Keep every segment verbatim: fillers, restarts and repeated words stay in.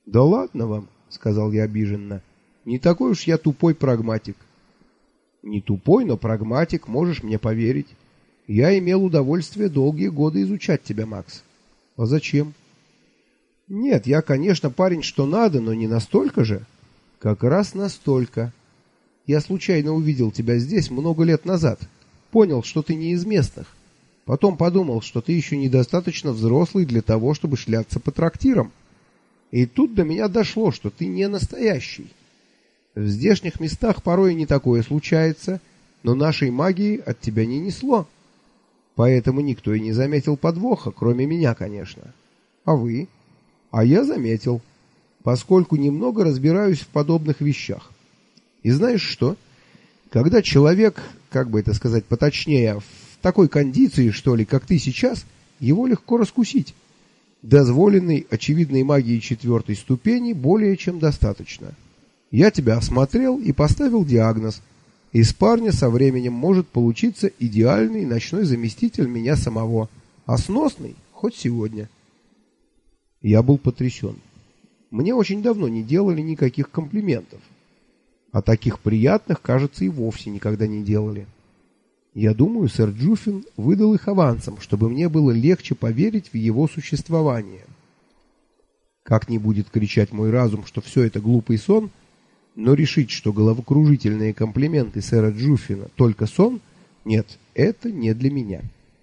«Да ладно вам», — сказал я обиженно. «Не такой уж я тупой прагматик». «Не тупой, но прагматик, можешь мне поверить. Я имел удовольствие долгие годы изучать тебя, Макс». «А зачем?» «Нет, я, конечно, парень что надо, но не настолько же». «Как раз настолько. Я случайно увидел тебя здесь много лет назад. Понял, что ты не из местных. Потом подумал, что ты еще недостаточно взрослый для того, чтобы шляться по трактирам. И тут до меня дошло, что ты не настоящий. В здешних местах порой не такое случается, но нашей магии от тебя не несло. Поэтому никто и не заметил подвоха, кроме меня, конечно. А вы? А я заметил, поскольку немного разбираюсь в подобных вещах. И знаешь что? Когда человек, как бы это сказать поточнее, в такой кондиции, что ли, как ты сейчас, его легко раскусить. Дозволенной очевидной магии четвертой ступени более чем достаточно. Я тебя осмотрел и поставил диагноз. Из парня со временем может получиться идеальный ночной заместитель меня самого, а сносный хоть сегодня. Я был потрясен. Мне очень давно не делали никаких комплиментов. А таких приятных, кажется, и вовсе никогда не делали. Я думаю, сэр Джуффин выдал их авансом, чтобы мне было легче поверить в его существование. Как не будет кричать мой разум, что все это глупый сон, но решить, что головокружительные комплименты сэра Джуффина только сон, нет, это не для меня.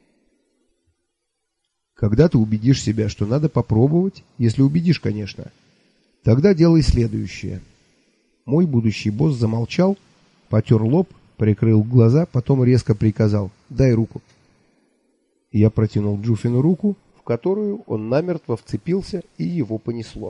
Когда ты убедишь себя, что надо попробовать, если убедишь, конечно, тогда делай следующее. Мой будущий босс замолчал, потер лоб, прикрыл глаза, потом резко приказал: «Дай руку». Я протянул Джуффину руку, в которую он намертво вцепился, и его понесло.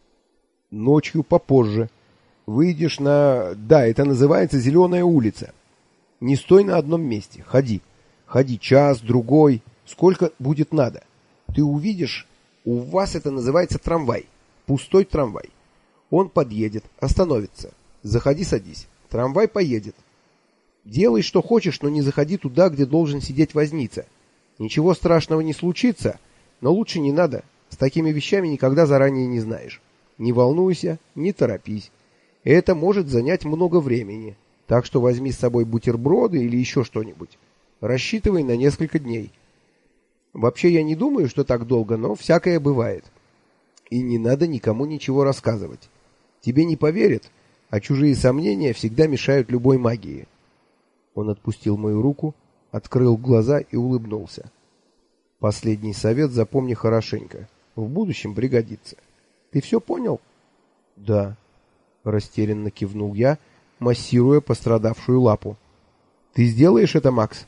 «Ночью попозже. Выйдешь на... Да, это называется Зеленая улица. Не стой на одном месте. Ходи. Ходи час, другой. Сколько будет надо. Ты увидишь, у вас это называется трамвай. Пустой трамвай. Он подъедет, остановится. Заходи, садись. Трамвай поедет. Делай, что хочешь, но не заходи туда, где должен сидеть возница. Ничего страшного не случится, но лучше не надо. С такими вещами никогда заранее не знаешь. Не волнуйся, не торопись. Это может занять много времени, так что возьми с собой бутерброды или еще что-нибудь. Рассчитывай на несколько дней. Вообще я не думаю, что так долго, но всякое бывает. И не надо никому ничего рассказывать. Тебе не поверят, а чужие сомнения всегда мешают любой магии. Он отпустил мою руку, открыл глаза и улыбнулся. Последний совет запомни хорошенько. В будущем пригодится. Ты все понял? Да. Растерянно кивнул я, массируя пострадавшую лапу. Ты сделаешь это, Макс?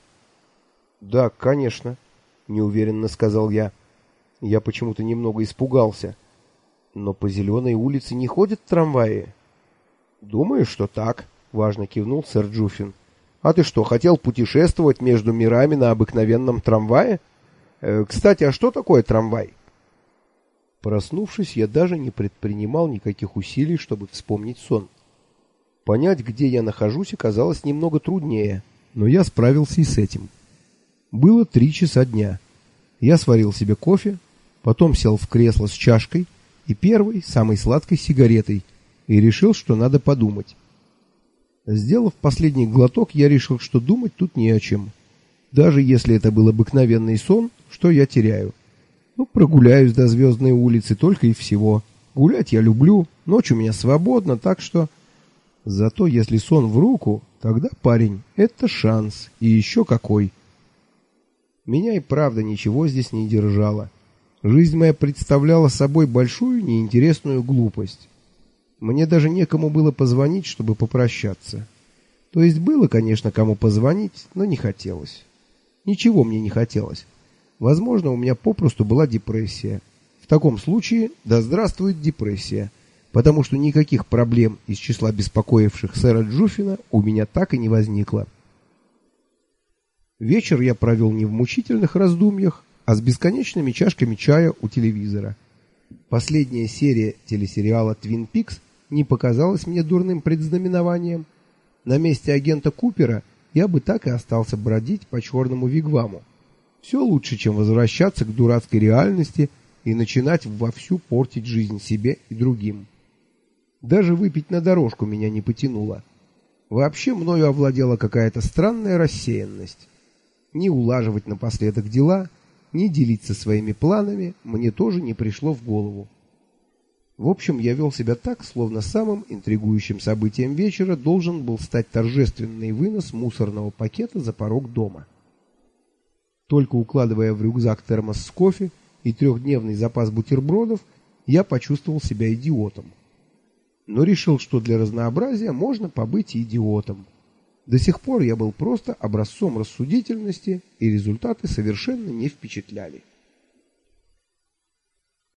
Да, конечно, неуверенно сказал я. Я почему-то немного испугался. Но по Зеленой улице не ходят трамваи. Думаю, что так, важно кивнул сэр Джуффин. А ты что, хотел путешествовать между мирами на обыкновенном трамвае? Э, кстати, а что такое трамвай? Проснувшись, я даже не предпринимал никаких усилий, чтобы вспомнить сон. Понять, где я нахожусь, оказалось немного труднее, но я справился и с этим. Было три часа дня. Я сварил себе кофе, потом сел в кресло с чашкой и первой, самой сладкой сигаретой и решил, что надо подумать. Сделав последний глоток, я решил, что думать тут не о чем. Даже если это был обыкновенный сон, что я теряю? Ну, прогуляюсь до Звездной улицы только и всего. Гулять я люблю, ночь у меня свободна, так что... Зато если сон в руку, тогда, парень, это шанс, и еще какой. Меня и правда ничего здесь не держало. Жизнь моя представляла собой большую неинтересную глупость. Мне даже некому было позвонить, чтобы попрощаться. То есть было, конечно, кому позвонить, но не хотелось. Ничего мне не хотелось. Возможно, у меня попросту была депрессия. В таком случае, да здравствует депрессия, потому что никаких проблем из числа беспокоивших сэра Джуффина у меня так и не возникло. Вечер я провел не в мучительных раздумьях, а с бесконечными чашками чая у телевизора. Последняя серия телесериала «Твин Пикс» не показалась мне дурным предзнаменованием. На месте агента Купера я бы так и остался бродить по черному вигваму. Все лучше, чем возвращаться к дурацкой реальности и начинать вовсю портить жизнь себе и другим. Даже выпить на дорожку меня не потянуло. Вообще мною овладела какая-то странная рассеянность. Ни улаживать напоследок дела, ни делиться своими планами мне тоже не пришло в голову. В общем, я вел себя так, словно самым интригующим событием вечера должен был стать торжественный вынос мусорного пакета за порог дома. Только укладывая в рюкзак термос с кофе и трехдневный запас бутербродов, я почувствовал себя идиотом. Но решил, что для разнообразия можно побыть и идиотом. До сих пор я был просто образцом рассудительности, и результаты совершенно не впечатляли.